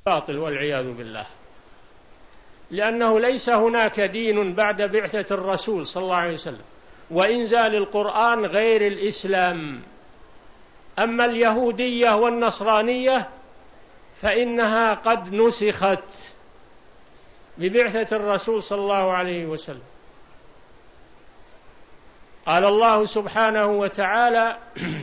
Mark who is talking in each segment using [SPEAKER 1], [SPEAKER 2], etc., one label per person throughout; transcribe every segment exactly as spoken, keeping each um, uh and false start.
[SPEAKER 1] باطل والعياذ بالله، لأنه ليس هناك دين بعد بعثة الرسول صلى الله عليه وسلم وإنزال القرآن غير الإسلام. أما اليهودية والنصرانية فإنها قد نسخت ببعثة الرسول صلى الله عليه وسلم. قال الله سبحانه وتعالى: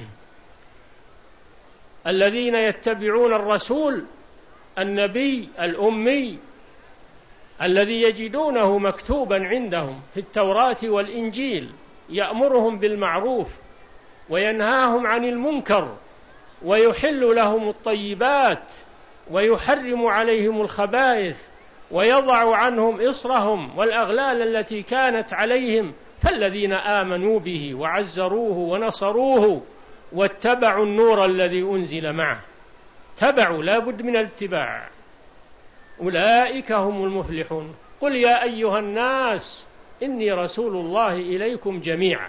[SPEAKER 1] الذين يتبعون الرسول النبي الأمي الذي يجدونه مكتوبا عندهم في التوراة والإنجيل يأمرهم بالمعروف وينهاهم عن المنكر ويحل لهم الطيبات ويحرم عليهم الخبائث ويضع عنهم إصرهم والأغلال التي كانت عليهم، فالذين آمنوا به وعزروه ونصروه واتبعوا النور الذي أنزل معه، تبعوا لا بد من الاتباع، أولئك هم المفلحون. قل يا أيها الناس إني رسول الله إليكم جميعا.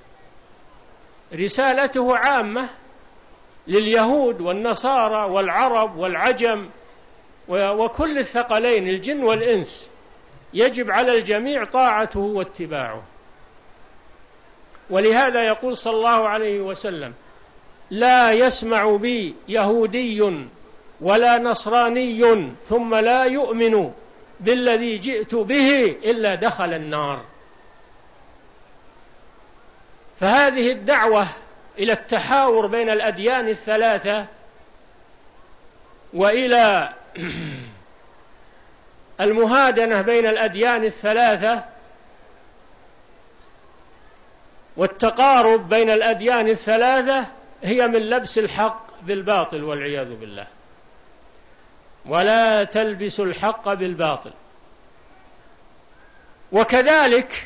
[SPEAKER 1] رسالته عامة لليهود والنصارى والعرب والعجم وكل الثقلين الجن والإنس، يجب على الجميع طاعته واتباعه. ولهذا يقول صلى الله عليه وسلم: لا يسمع بي يهودي ولا نصراني ثم لا يؤمن بالذي جئت به إلا دخل النار. فهذه الدعوة إلى التحاور بين الأديان الثلاثة وإلى المهادنة بين الأديان الثلاثة والتقارب بين الأديان الثلاثة هي من لبس الحق بالباطل والعياذ بالله. ولا تلبسوا الحق بالباطل. وكذلك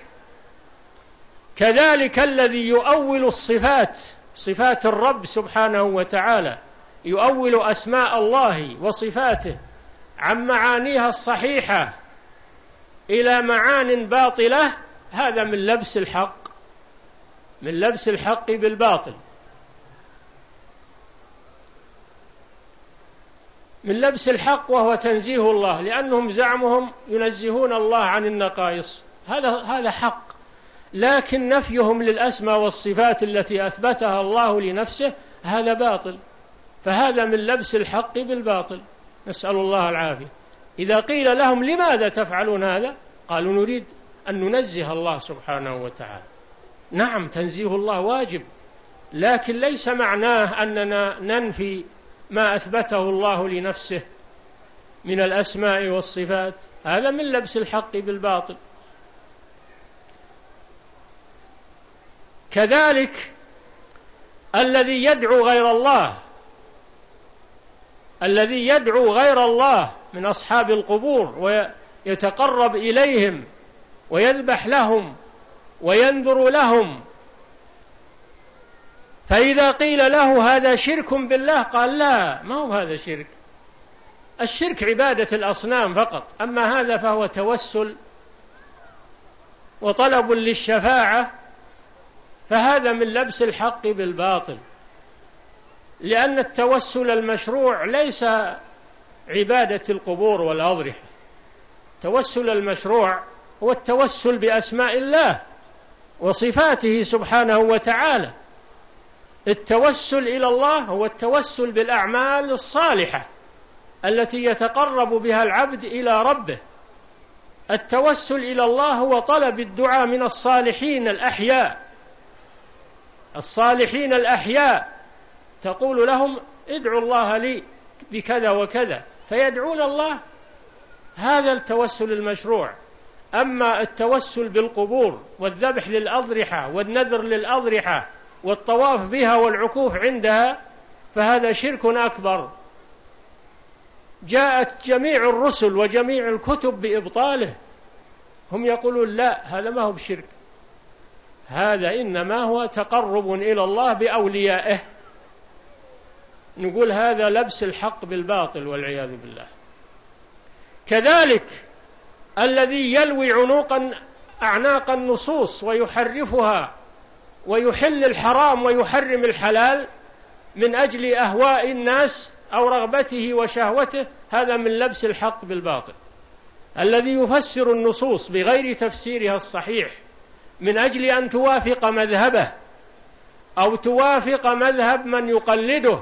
[SPEAKER 1] كذلك الذي يؤول الصفات، صفات الرب سبحانه وتعالى، يؤول أسماء الله وصفاته عن معانيها الصحيحة إلى معان باطلة، هذا من لبس الحق، من لبس الحق بالباطل، من لبس الحق، وهو تنزيه الله، لأنهم زعمهم ينزهون الله عن النقائص، هذا هذا حق، لكن نفيهم للأسماء والصفات التي أثبتها الله لنفسه هذا باطل، فهذا من لبس الحق بالباطل، نسأل الله العافية. إذا قيل لهم لماذا تفعلون هذا؟ قالوا نريد أن ننزه الله سبحانه وتعالى. نعم، تنزيه الله واجب، لكن ليس معناه أننا ننفي ما أثبته الله لنفسه من الأسماء والصفات، هذا من لبس الحق بالباطل. كذلك الذي يدعو غير الله، الذي يدعو غير الله من أصحاب القبور ويتقرب إليهم ويذبح لهم وينذر لهم، فإذا قيل له هذا شرك بالله قال لا، ما هو هذا شرك، الشرك عبادة الأصنام فقط، أما هذا فهو توسل وطلب للشفاعة، فهذا من لبس الحق بالباطل، لأن التوسل المشروع ليس عبادة القبور والأضرحة. التوسل المشروع هو التوسل بأسماء الله وصفاته سبحانه وتعالى. التوسل إلى الله هو التوسل بالأعمال الصالحة التي يتقرب بها العبد إلى ربه. التوسل إلى الله هو طلب الدعاء من الصالحين الأحياء، الصالحين الأحياء، تقول لهم ادعوا الله لي بكذا وكذا فيدعون الله، هذا التوسل المشروع. أما التوسل بالقبور والذبح للأضرحة والنذر للأضرحة والطواف بها والعكوف عندها فهذا شرك أكبر، جاءت جميع الرسل وجميع الكتب بإبطاله، هم يقولون لا، هذا ما هو بشرك، هذا إنما هو تقرب إلى الله بأوليائه. نقول هذا لبس الحق بالباطل والعياذ بالله. كذلك الذي يلوي عنوقا أعناق النصوص ويحرفها ويحل الحرام ويحرم الحلال من أجل أهواء الناس أو رغبته وشهوته، هذا من لبس الحق بالباطل. الذي يفسر النصوص بغير تفسيرها الصحيح من أجل أن توافق مذهبه أو توافق مذهب من يقلده،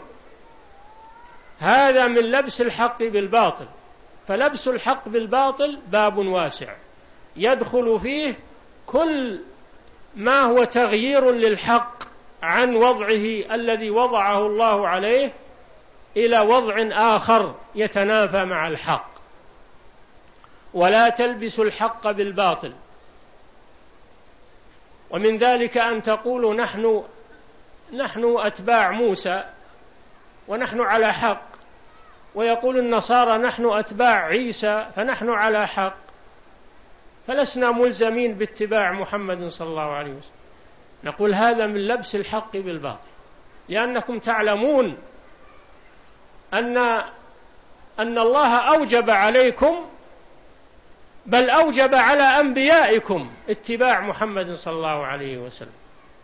[SPEAKER 1] هذا من لبس الحق بالباطل. فلبس الحق بالباطل باب واسع يدخل فيه كل ما هو تغيير للحق عن وضعه الذي وضعه الله عليه إلى وضع آخر يتنافى مع الحق. ولا تلبسوا الحق بالباطل. ومن ذلك أن تقولوا نحن نحن أتباع موسى ونحن على حق، ويقول النصارى نحن أتباع عيسى فنحن على حق، فلسنا ملزمين باتباع محمد صلى الله عليه وسلم. نقول هذا من لبس الحق بالباطل، لأنكم تعلمون أن أن الله أوجب عليكم، بل أوجب على أنبيائكم اتباع محمد صلى الله عليه وسلم،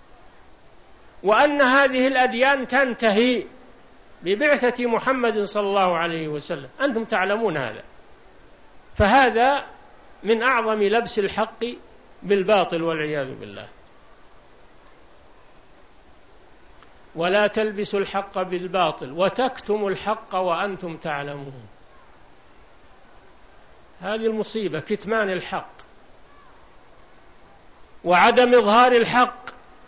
[SPEAKER 1] وأن هذه الأديان تنتهي ببعثة محمد صلى الله عليه وسلم. أنتم تعلمون هذا، فهذا من أعظم لبس الحق بالباطل والعياذ بالله. ولا تلبسوا الحق بالباطل وتكتموا الحق وأنتم تعلمون. هذه المصيبة، كتمان الحق وعدم إظهار الحق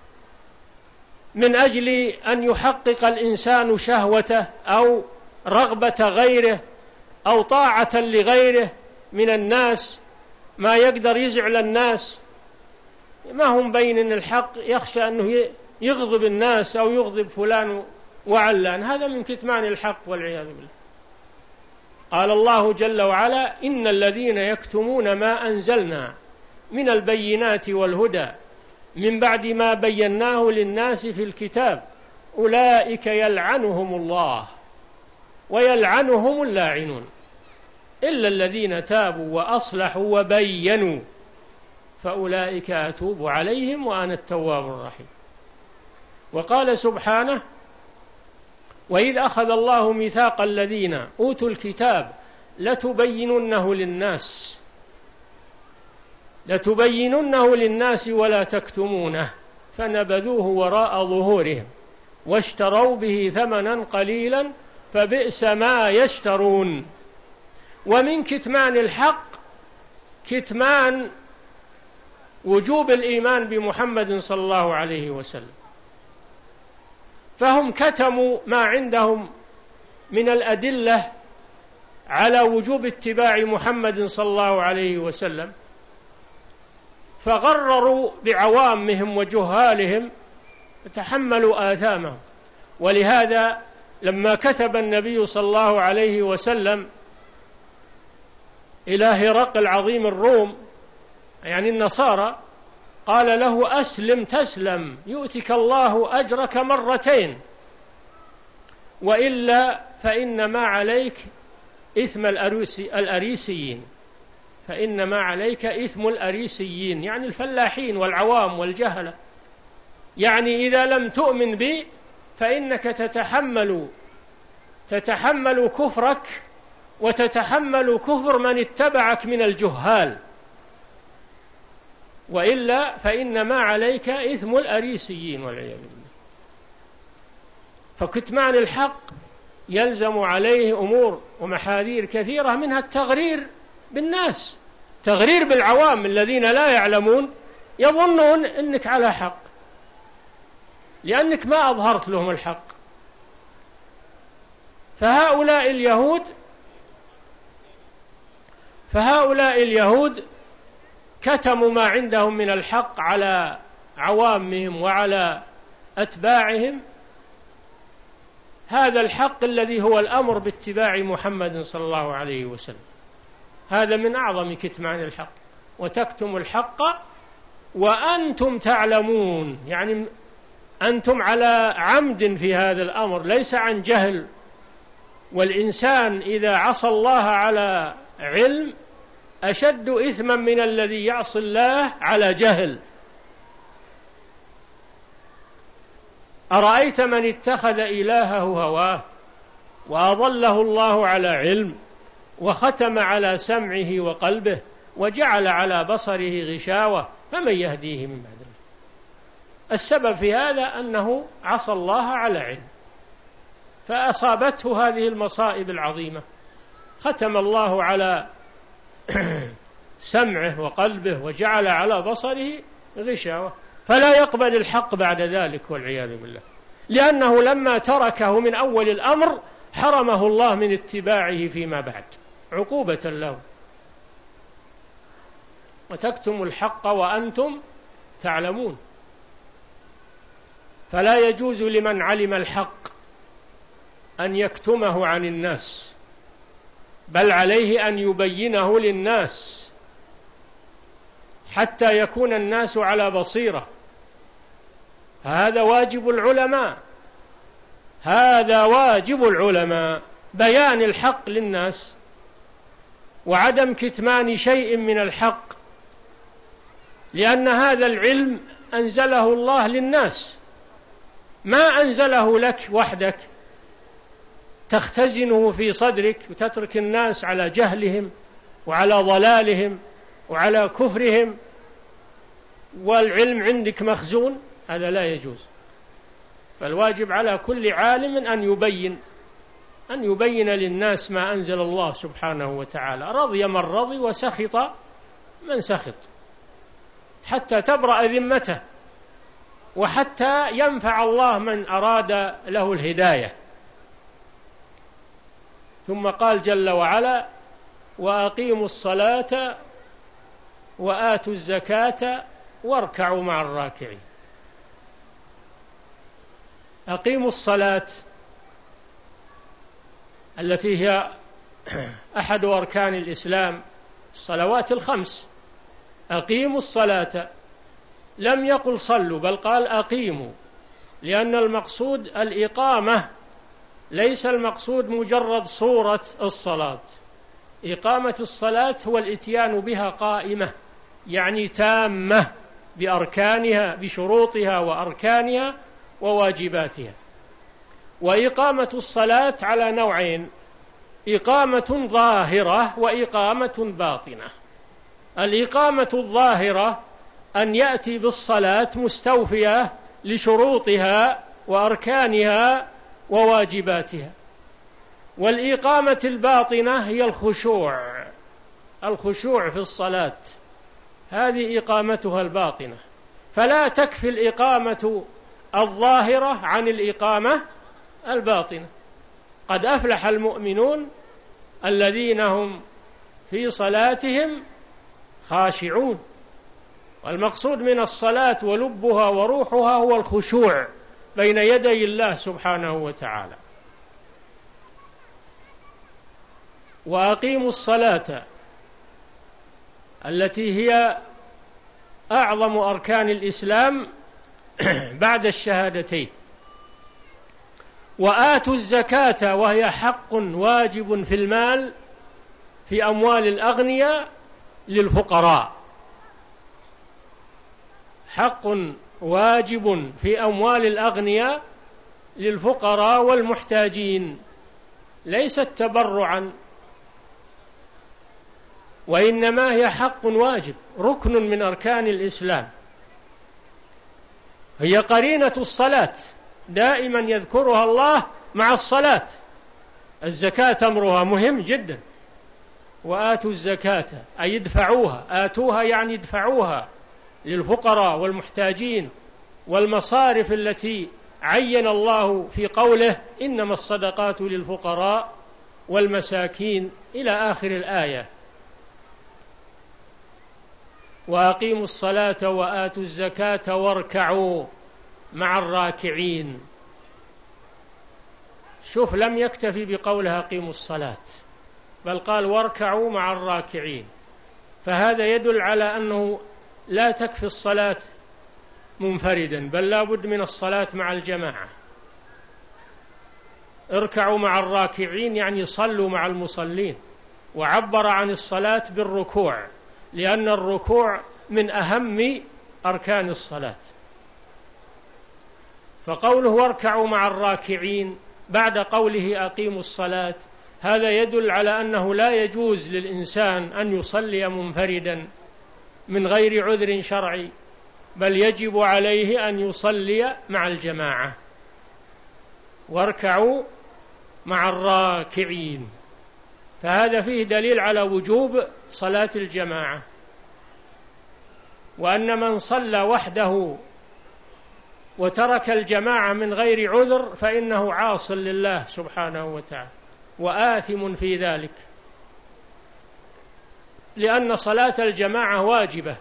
[SPEAKER 1] من أجل أن يحقق الإنسان شهوته أو رغبة غيره أو طاعة لغيره من الناس، ما يقدر يزعل الناس، ما هم بين الحق، يخشى أنه يغضب الناس أو يغضب فلان وعلان. هذا من كتمان الحق والعياذ بالله. قال الله جل وعلا: إن الذين يكتمون ما أنزلنا من البينات والهدى من بعد ما بيناه للناس في الكتاب أولئك يلعنهم الله ويلعنهم اللاعنون إلا الذين تابوا وأصلحوا وبينوا فأولئك أتوب عليهم وأنا التواب الرحيم. وقال سبحانه: وإذ أخذ الله ميثاق الذين أوتوا الكتاب لتبيننه للناس لتبيننه للناس ولا تكتمونه فنبذوه وراء ظهورهم واشتروا به ثمنا قليلا فبئس ما يشترون. ومن كتمان الحق كتمان وجوب الإيمان بمحمد صلى الله عليه وسلم، فهم كتموا ما عندهم من الأدلة على وجوب اتباع محمد صلى الله عليه وسلم، فغرروا بعوامهم وجهالهم فتحملوا آثامهم. ولهذا لما كتب النبي صلى الله عليه وسلم إلى هرقل عظيم الروم يعني النصارى، قال له: أسلم تسلم يؤتك الله أجرك مرتين وإلا فإن ما عليك إثم الأريسيين فإن ما عليك إثم الأريسيين يعني الفلاحين والعوام والجهلة. يعني إذا لم تؤمن بي فإنك تتحمل تتحمل كفرك وتتحمل كفر من اتبعك من الجهال، وإلا فإن ما عليك إثم الأريسيين والعياذ بالله. فكتمان الحق يلزم عليه أمور ومحاذير كثيرة، منها التغرير بالناس، تغرير بالعوام الذين لا يعلمون يظنون أنك على حق لأنك ما أظهرت لهم الحق. فهؤلاء اليهود فهؤلاء اليهود كتموا ما عندهم من الحق على عوامهم وعلى أتباعهم، هذا الحق الذي هو الأمر باتباع محمد صلى الله عليه وسلم. هذا من أعظم كتمان الحق. وتكتم الحق وأنتم تعلمون، يعني أنتم على عمد في هذا الأمر ليس عن جهل. والإنسان إذا عصى الله على علم أشد إثما من الذي يعصي الله على جهل. أرأيت من اتخذ إلهه هواه وأظله الله على علم، وختم على سمعه وقلبه، وجعل على بصره غشاوة، فمن يهديه من بعد الله؟ السبب في هذا أنه عصى الله على علم، فأصابته هذه المصائب العظيمة. ختم الله على سمعه وقلبه وجعل على بصره غشاوة، فلا يقبل الحق بعد ذلك والعياذ بالله، لأنه لما تركه من أول الأمر حرمه الله من اتباعه فيما بعد عقوبة له. وتكتم الحق وأنتم تعلمون، فلا يجوز لمن علم الحق أن يكتمه عن الناس، بل عليه أن يبينه للناس حتى يكون الناس على بصيرة. هذا واجب العلماء، هذا واجب العلماء، بيان الحق للناس وعدم كتمان شيء من الحق، لأن هذا العلم أنزله الله للناس، ما أنزله لك وحدك تختزنه في صدرك وتترك الناس على جهلهم وعلى ضلالهم وعلى كفرهم والعلم عندك مخزون. هذا لا يجوز. فالواجب على كل عالم أن يبين أن يبين للناس ما أنزل الله سبحانه وتعالى، رضي من رضي وسخط من سخط، حتى تبرأ ذمته وحتى ينفع الله من أراد له الهداية. ثم قال جل وعلا: وأقيموا الصلاة وآتوا الزكاة واركعوا مع الراكعين. أقيموا الصلاة التي هي أحد أركان الإسلام، الصلوات الخمس. أقيموا الصلاة، لم يقل صلوا بل قال أقيموا، لأن المقصود الإقامة، ليس المقصود مجرد صورة الصلاة. إقامة الصلاة هو الإتيان بها قائمة، يعني تامة بأركانها، بشروطها وأركانها وواجباتها. وإقامة الصلاة على نوعين: إقامة ظاهرة وإقامة باطنة. الإقامة الظاهرة أن يأتي بالصلاة مستوفية لشروطها وأركانها وواجباتها. والإقامة الباطنة هي الخشوع، الخشوع في الصلاة، هذه إقامتها الباطنة. فلا تكفي الإقامة الظاهرة عن الإقامة الباطنة. قد أفلح المؤمنون الذين هم في صلاتهم خاشعون. والمقصود من الصلاة ولبها وروحها هو الخشوع بين يدي الله سبحانه وتعالى. وأقيموا الصلاة التي هي أعظم أركان الإسلام بعد الشهادتين. وآتوا الزكاة وهي حق واجب في المال، في أموال الأغنياء للفقراء، حق واجب في أموال الأغنياء للفقراء والمحتاجين، ليست تبرعا، وإنما هي حق واجب، ركن من أركان الإسلام، هي قرينة الصلاة، دائما يذكرها الله مع الصلاة. الزكاة أمرها مهم جدا. وآتوا الزكاة أي ادفعوها، آتوها يعني ادفعوها للفقراء والمحتاجين والمصارف التي عين الله في قوله: إنما الصدقات للفقراء والمساكين، إلى آخر الآية. وأقيموا الصلاة وآتوا الزكاة واركعوا مع الراكعين. شوف، لم يكتفي بقولها أقيموا الصلاة، بل قال واركعوا مع الراكعين. فهذا يدل على أنه لا تكفي الصلاة منفردا، بل لا بد من الصلاة مع الجماعة. اركعوا مع الراكعين يعني صلوا مع المصلين. وعبر عن الصلاة بالركوع، لأن الركوع من أهم أركان الصلاة. فقوله واركعوا مع الراكعين بعد قوله أقيموا الصلاة، هذا يدل على أنه لا يجوز للإنسان أن يصلي منفردا من غير عذر شرعي، بل يجب عليه أن يصلي مع الجماعة. واركعوا مع الراكعين، فهذا فيه دليل على وجوب صلاة الجماعة، وأن من صلى وحده وترك الجماعة من غير عذر فإنه عاص لله سبحانه وتعالى وآثم في ذلك، لأن صلاة الجماعة واجبة،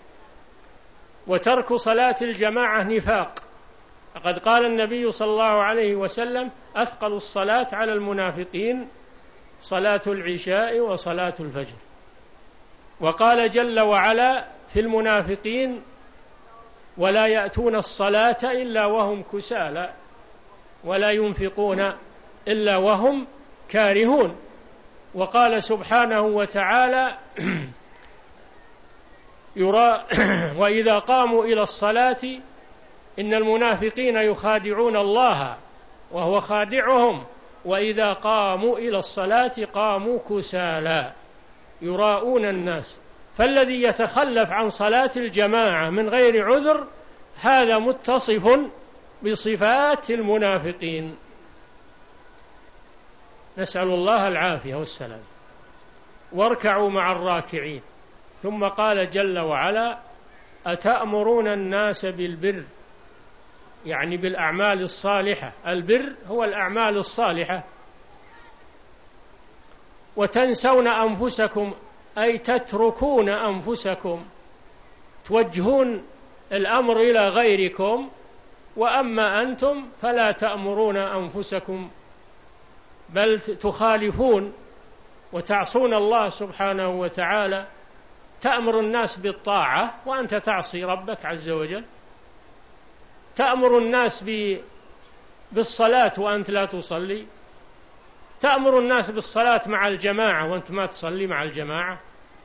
[SPEAKER 1] وترك صلاة الجماعة نفاق. فقد قال النبي صلى الله عليه وسلم: أثقل الصلاة على المنافقين صلاة العشاء وصلاة الفجر. وقال جل وعلا في المنافقين: ولا يأتون الصلاة إلا وهم كسالى ولا ينفقون إلا وهم كارهون. وقال سبحانه وتعالى: يرى وإذا قاموا إلى الصلاة إن المنافقين يخادعون الله وهو خادعهم وإذا قاموا إلى الصلاة قاموا كسالى يراءون الناس. فالذي يتخلف عن صلاة الجماعة من غير عذر هذا متصف بصفات المنافقين، نسأل الله العافية والسلام. واركعوا مع الراكعين. ثم قال جل وعلا: أتأمرون الناس بالبر، يعني بالأعمال الصالحة. البر هو الأعمال الصالحة. وتنسون أنفسكم، أي تتركون أنفسكم، توجهون الأمر إلى غيركم، وأما أنتم فلا تأمرون أنفسكم بل تخالفون وتعصون الله سبحانه وتعالى. تأمر الناس بالطاعة وأنت تعصي ربك عز وجل، تأمر الناس بالصلاة وأنت لا تصلي، تأمر الناس بالصلاة مع الجماعة وأنت ما تصلي مع الجماعة،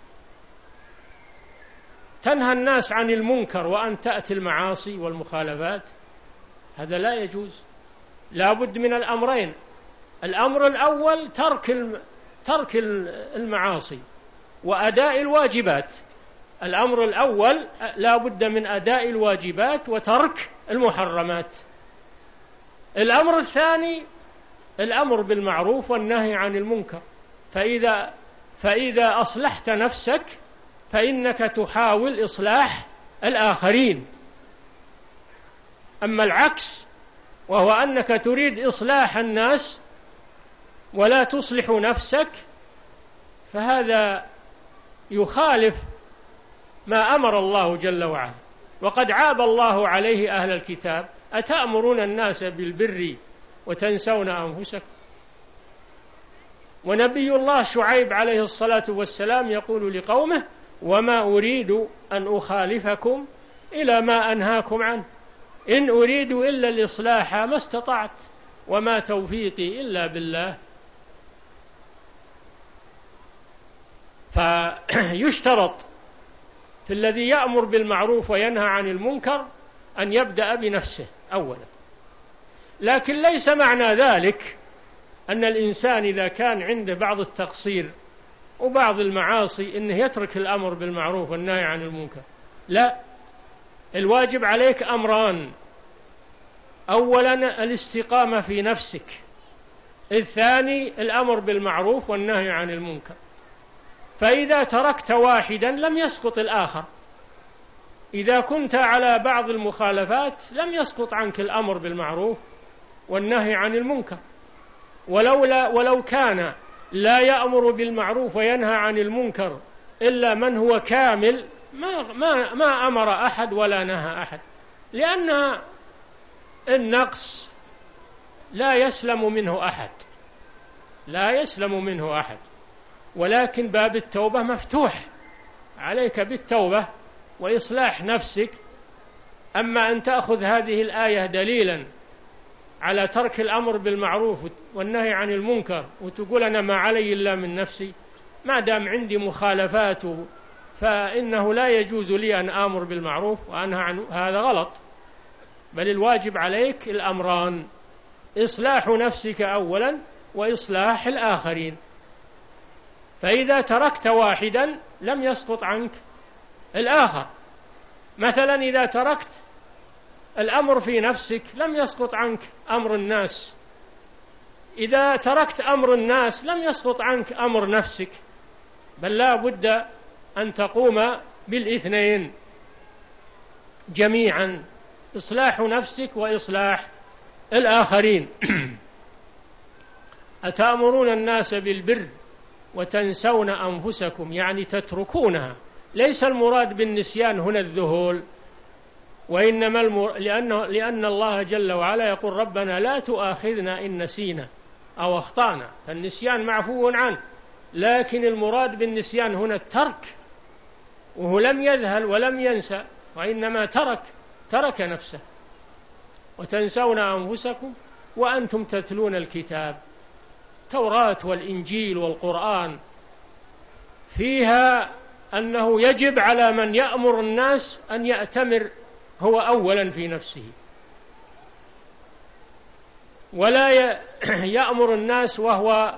[SPEAKER 1] تنهى الناس عن المنكر وأن تأتي المعاصي والمخالفات. هذا لا يجوز، لا بد من الأمرين. الأمر الأول ترك ترك المعاصي وأداء الواجبات. الأمر الأول لا بد من أداء الواجبات وترك المحرمات. الأمر الثاني الأمر بالمعروف والنهي عن المنكر. فإذا فإذا أصلحت نفسك فإنك تحاول إصلاح الآخرين. أما العكس وهو أنك تريد إصلاح الناس ولا تصلح نفسك فهذا يخالف ما أمر الله جل وعلا. وقد عاب الله عليه أهل الكتاب: أتأمرون الناس بالبر وتنسون أنفسكم. ونبي الله شعيب عليه الصلاة والسلام يقول لقومه: وما أريد أن أخالفكم إلى ما أنهاكم عنه إن أريد إلا الإصلاح ما استطعت وما توفيقي إلا بالله. فيشترط في الذي يأمر بالمعروف وينهى عن المنكر أن يبدأ بنفسه أولا. لكن ليس معنى ذلك أن الإنسان إذا كان عنده بعض التقصير وبعض المعاصي إنه يترك الأمر بالمعروف والنهي عن المنكر. لا، الواجب عليك أمران: أولا الاستقامة في نفسك، الثاني الأمر بالمعروف والنهي عن المنكر. فإذا تركت واحدا لم يسقط الآخر. إذا كنت على بعض المخالفات لم يسقط عنك الأمر بالمعروف والنهي عن المنكر. ولولا ولو كان لا يأمر بالمعروف وينهى عن المنكر إلا من هو كامل ما, ما, ما أمر أحد ولا نهى أحد، لأن النقص لا يسلم منه أحد لا يسلم منه أحد ولكن باب التوبة مفتوح عليك بالتوبة وإصلاح نفسك. أما أن تأخذ هذه الآية دليلا على ترك الأمر بالمعروف والنهي عن المنكر وتقول أنا ما علي إلا من نفسي، ما دام عندي مخالفات فإنه لا يجوز لي أن آمر بالمعروف وأنهى عنه، هذا غلط. بل الواجب عليك الأمران: إصلاح نفسك أولا وإصلاح الآخرين. فإذا تركت واحدا لم يسقط عنك الآخر. مثلا إذا تركت الأمر في نفسك لم يسقط عنك أمر الناس، إذا تركت أمر الناس لم يسقط عنك أمر نفسك، بل لا بد أن تقوم بالاثنين جميعا، إصلاح نفسك وإصلاح الآخرين. أتأمرون الناس بالبر وتنسون أنفسكم، يعني تتركونها. ليس المراد بالنسيان هنا الذهول، وإنما المر... لأن... لأن الله جل وعلا يقول ربنا لا تؤاخذنا إن نسينا أو أخطأنا، فالنسيان معفو عنه، لكن المراد بالنسيان هنا الترك، وهو لم يذهل ولم ينسى، وإنما ترك ترك نفسه. وتنسون أنفسكم وأنتم تتلون الكتاب. التوراة والإنجيل والقرآن فيها أنه يجب على من يأمر الناس أن يأتمر هو أولا في نفسه، ولا يأمر الناس وهو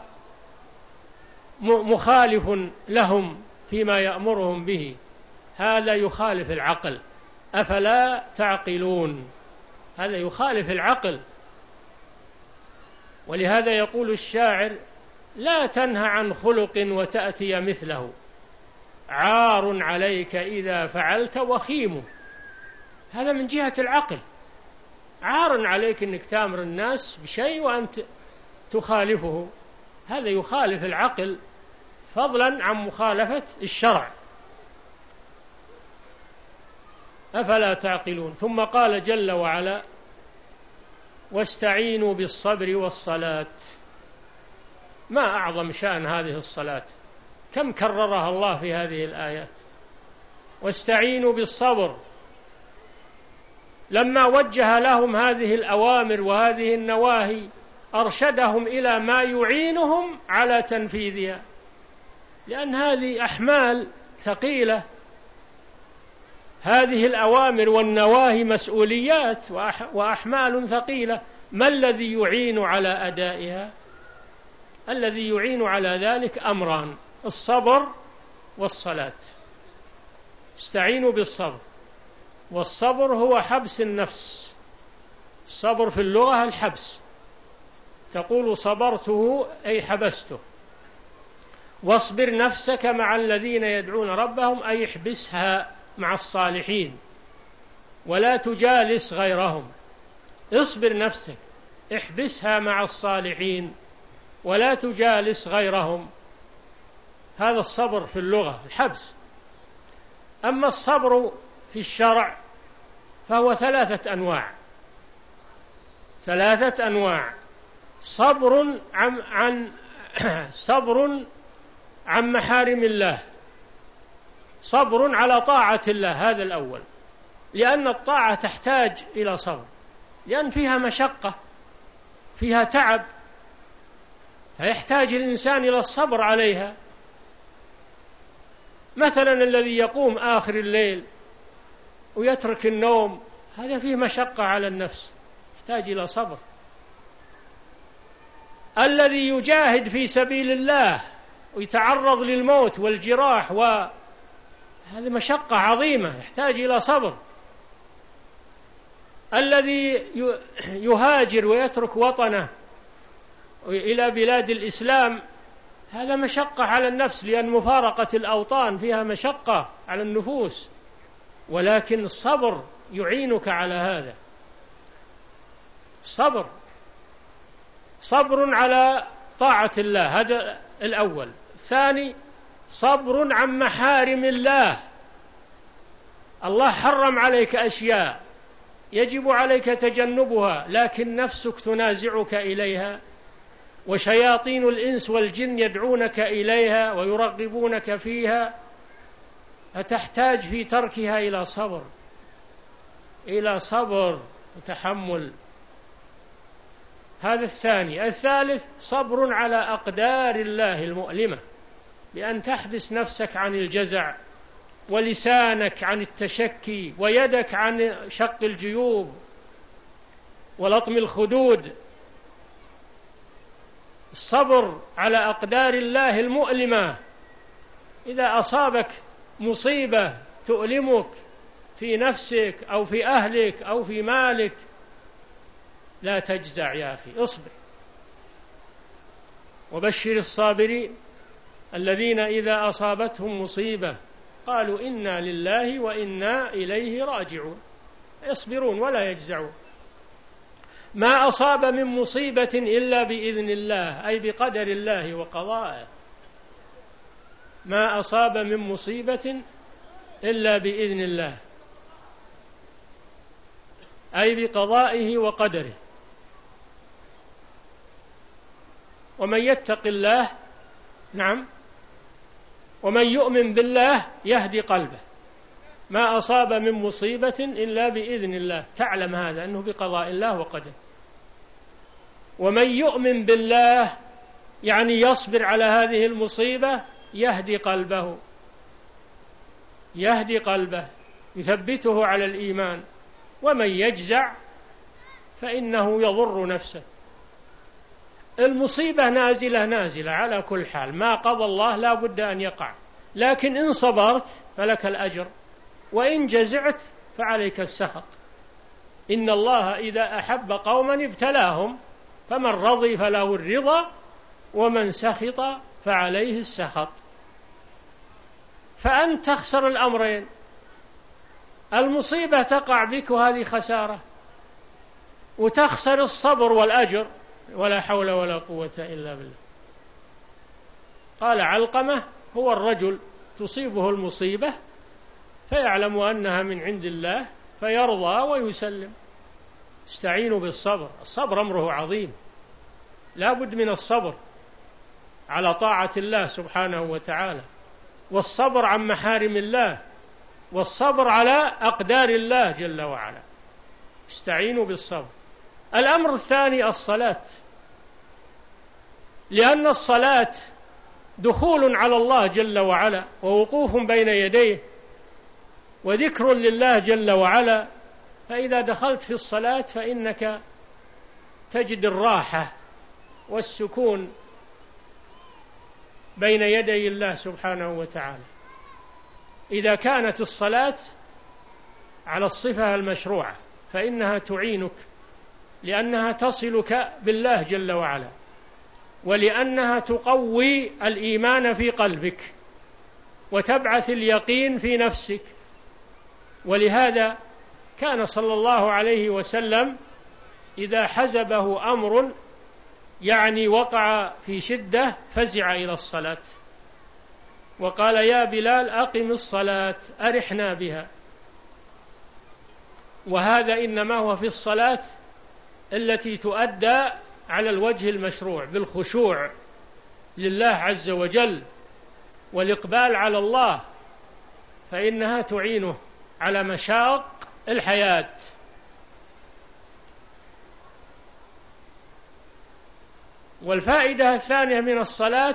[SPEAKER 1] مخالف لهم فيما يأمرهم به، هذا يخالف العقل. أفلا تعقلون؟ هذا يخالف العقل. ولهذا يقول الشاعر لا تنهى عن خلق وتأتي مثله، عار عليك إذا فعلت وخيم. هذا من جهة العقل، عار عليك أنك تأمر الناس بشيء وأنت تخالفه، هذا يخالف العقل فضلا عن مخالفة الشرع. أفلا تعقلون. ثم قال جل وعلا واستعينوا بالصبر والصلاة. ما أعظم شأن هذه الصلاة، كم كررها الله في هذه الآيات. واستعينوا بالصبر، لما وجه لهم هذه الأوامر وهذه النواهي أرشدهم إلى ما يعينهم على تنفيذها، لأن هذه أحمال ثقيلة، هذه الأوامر والنواهي مسؤوليات وأحمال ثقيلة. ما الذي يعين على أدائها؟ الذي يعين على ذلك أمران: الصبر والصلاة. استعينوا بالصبر، والصبر هو حبس النفس. الصبر في اللغة الحبس، تقول صبرته أي حبسته. واصبر نفسك مع الذين يدعون ربهم أي احبسها مع الصالحين ولا تجالس غيرهم. اصبر نفسك، احبسها مع الصالحين ولا تجالس غيرهم. هذا الصبر في اللغة الحبس. أما الصبر في الشرع فهو ثلاثة أنواع ثلاثة أنواع صبر عن, عن صبر عن محارم الله، صبر على طاعة الله، هذا الأول، لأن الطاعة تحتاج إلى صبر، لأن فيها مشقة، فيها تعب، فيحتاج الإنسان إلى الصبر عليها. مثلا الذي يقوم آخر الليل ويترك النوم، هذا فيه مشقة على النفس، يحتاج إلى صبر. الذي يجاهد في سبيل الله ويتعرض للموت والجراح، وهذه مشقة عظيمة، يحتاج إلى صبر. الذي يهاجر ويترك وطنه إلى بلاد الإسلام، هذا مشقة على النفس، لأن مفارقة الأوطان فيها مشقة على النفوس، ولكن الصبر يعينك على هذا. صبر صبر على طاعة الله، هذا الأول. ثاني، صبر عن محارم الله. الله حرم عليك أشياء يجب عليك تجنبها، لكن نفسك تنازعك إليها، وشياطين الإنس والجن يدعونك إليها ويرغبونك فيها، فتحتاج في تركها إلى صبر إلى صبر وتحمل. هذا الثاني. الثالث، صبر على أقدار الله المؤلمة، بأن تحبس نفسك عن الجزع، ولسانك عن التشكي، ويدك عن شق الجيوب ولطم الخدود، الصبر على أقدار الله المؤلمة. إذا أصابك مصيبة تؤلمك في نفسك أو في أهلك أو في مالك لا تجزع يا أخي، اصبر. وبشر الصابرين الذين إذا أصابتهم مصيبة قالوا إنا لله وإنا إليه راجعون، يصبرون ولا يجزعون. ما أصاب من مصيبة إلا بإذن الله، أي بقدر الله وقضائه. ما أصاب من مصيبة إلا بإذن الله، أي بقضائه وقدره. ومن يتق الله، نعم، ومن يؤمن بالله يهدي قلبه. ما أصاب من مصيبة إلا بإذن الله، تعلم هذا أنه بقضاء الله وقدره. ومن يؤمن بالله يعني يصبر على هذه المصيبة يهدي قلبه، يهدي قلبه يثبته على الإيمان. ومن يجزع فإنه يضر نفسه. المصيبة نازلة نازلة على كل حال، ما قضى الله لا بد أن يقع، لكن إن صبرت فلك الأجر، وإن جزعت فعليك السخط. إن الله إذا أحب قوما ابتلاهم، فمن رضي فله الرضا ومن سخط فعليه السخط. فأنت تخسر الأمرين، المصيبة تقع بك وهذه خسارة، وتخسر الصبر والأجر، ولا حول ولا قوة إلا بالله. قال علقمة: هو الرجل تصيبه المصيبة فيعلم أنها من عند الله فيرضى ويسلم. استعينوا بالصبر، الصبر أمره عظيم، لا بد من الصبر على طاعة الله سبحانه وتعالى، والصبر عن محارم الله، والصبر على أقدار الله جل وعلا. استعينوا بالصبر. الأمر الثاني الصلاة، لأن الصلاة دخول على الله جل وعلا ووقوف بين يديه وذكر لله جل وعلا. فإذا دخلت في الصلاة فإنك تجد الراحة والسكون بين يدي الله سبحانه وتعالى، إذا كانت الصلاة على الصفة المشروعة، فإنها تعينك، لأنها تصلك بالله جل وعلا، ولأنها تقوي الإيمان في قلبك وتبعث اليقين في نفسك. ولهذا كان صلى الله عليه وسلم إذا حزبه أمر يعني وقع في شدة فزع إلى الصلاة وقال: يا بلال أقم الصلاة أرحنا بها. وهذا إنما هو في الصلاة التي تؤدى على الوجه المشروع بالخشوع لله عز وجل والإقبال على الله، فإنها تعينه على مشاق الحياة. والفائدة الثانية من الصلاة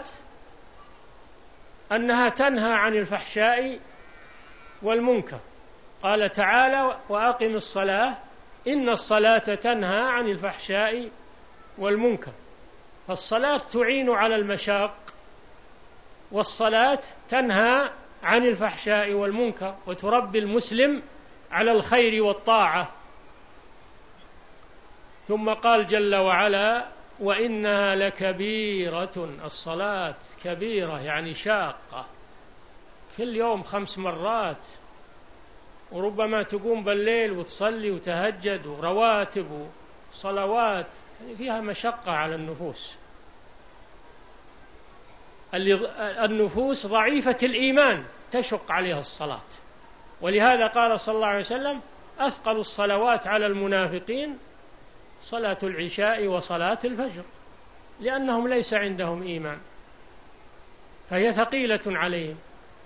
[SPEAKER 1] أنها تنهى عن الفحشاء والمنكر. قال تعالى: وأقم الصلاة إن الصلاة تنهى عن الفحشاء والمنكر. فالصلاة تعين على المشاق، والصلاة تنهى عن الفحشاء والمنكر، وتربي المسلم على الخير والطاعة. ثم قال جل وعلا: وإنها لكبيرة. الصلاة كبيرة يعني شاقة، كل يوم خمس مرات، وربما تقوم بالليل وتصلي وتهجد ورواتب وصلوات، فيها مشقة على النفوس. النفوس ضعيفة الإيمان تشق عليها الصلاة. ولهذا قال صلى الله عليه وسلم: أثقل الصلوات على المنافقين صلاة العشاء وصلاة الفجر، لأنهم ليس عندهم إيمان، فهي ثقيلة عليهم.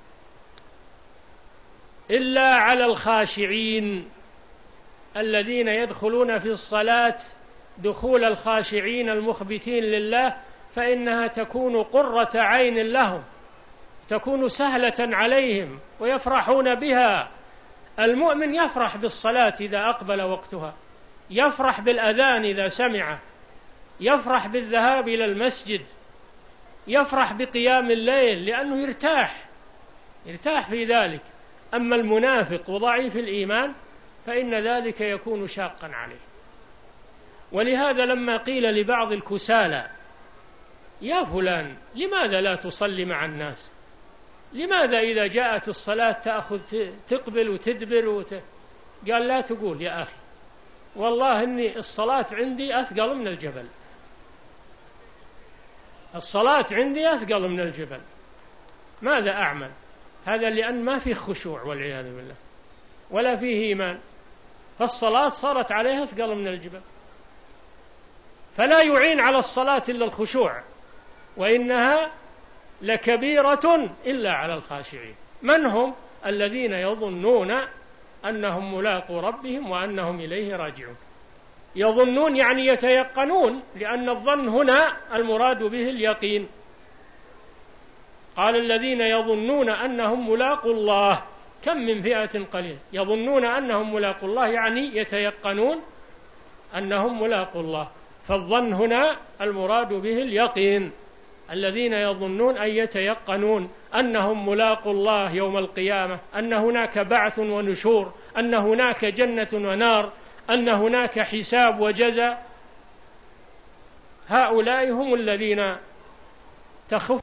[SPEAKER 1] إلا على الخاشعين الذين يدخلون في الصلاة دخول الخاشعين المخبتين لله، فإنها تكون قرة عين لهم، تكون سهلة عليهم ويفرحون بها. المؤمن يفرح بالصلاة إذا أقبل وقتها، يفرح بالأذان إذا سمعه، يفرح بالذهاب إلى المسجد، يفرح بقيام الليل لأنه يرتاح يرتاح في ذلك. أما المنافق وضعيف الإيمان فإن ذلك يكون شاقا عليه. ولهذا لما قيل لبعض الكسالى يا فلان لماذا لا تصلي مع الناس، لماذا إذا جاءت الصلاة تأخذ تقبل وتدبر وت... قال لا تقول يا أخي والله إني الصلاة عندي أثقل من الجبل، الصلاة عندي أثقل من الجبل، ماذا أعمل؟ هذا لأن ما فيه خشوع والعياذ بالله ولا فيه إيمان، فالصلاة صارت عليها أثقل من الجبل. فلا يعين على الصلاة إلا الخشوع، وإنها لكبيرة إلا على الخاشعين. من هم؟ الذين يظنون أنهم ملاقو ربهم وأنهم إليه راجعون. يظنون يعني يتيقنون، لأن الظن هنا المراد به اليقين. قال الذين يظنون أنهم ملاقو الله كم من فئة قليلة، يظنون أنهم ملاقو الله يعني يتيقنون أنهم ملاقو الله، فالظن هنا المراد به اليقين. الذين يظنون أن يتيقنون أنهم ملاقو الله يوم القيامة، أن هناك بعث ونشور، أن هناك جنة ونار، أن هناك حساب وجزاء. هؤلاء هم الذين تخف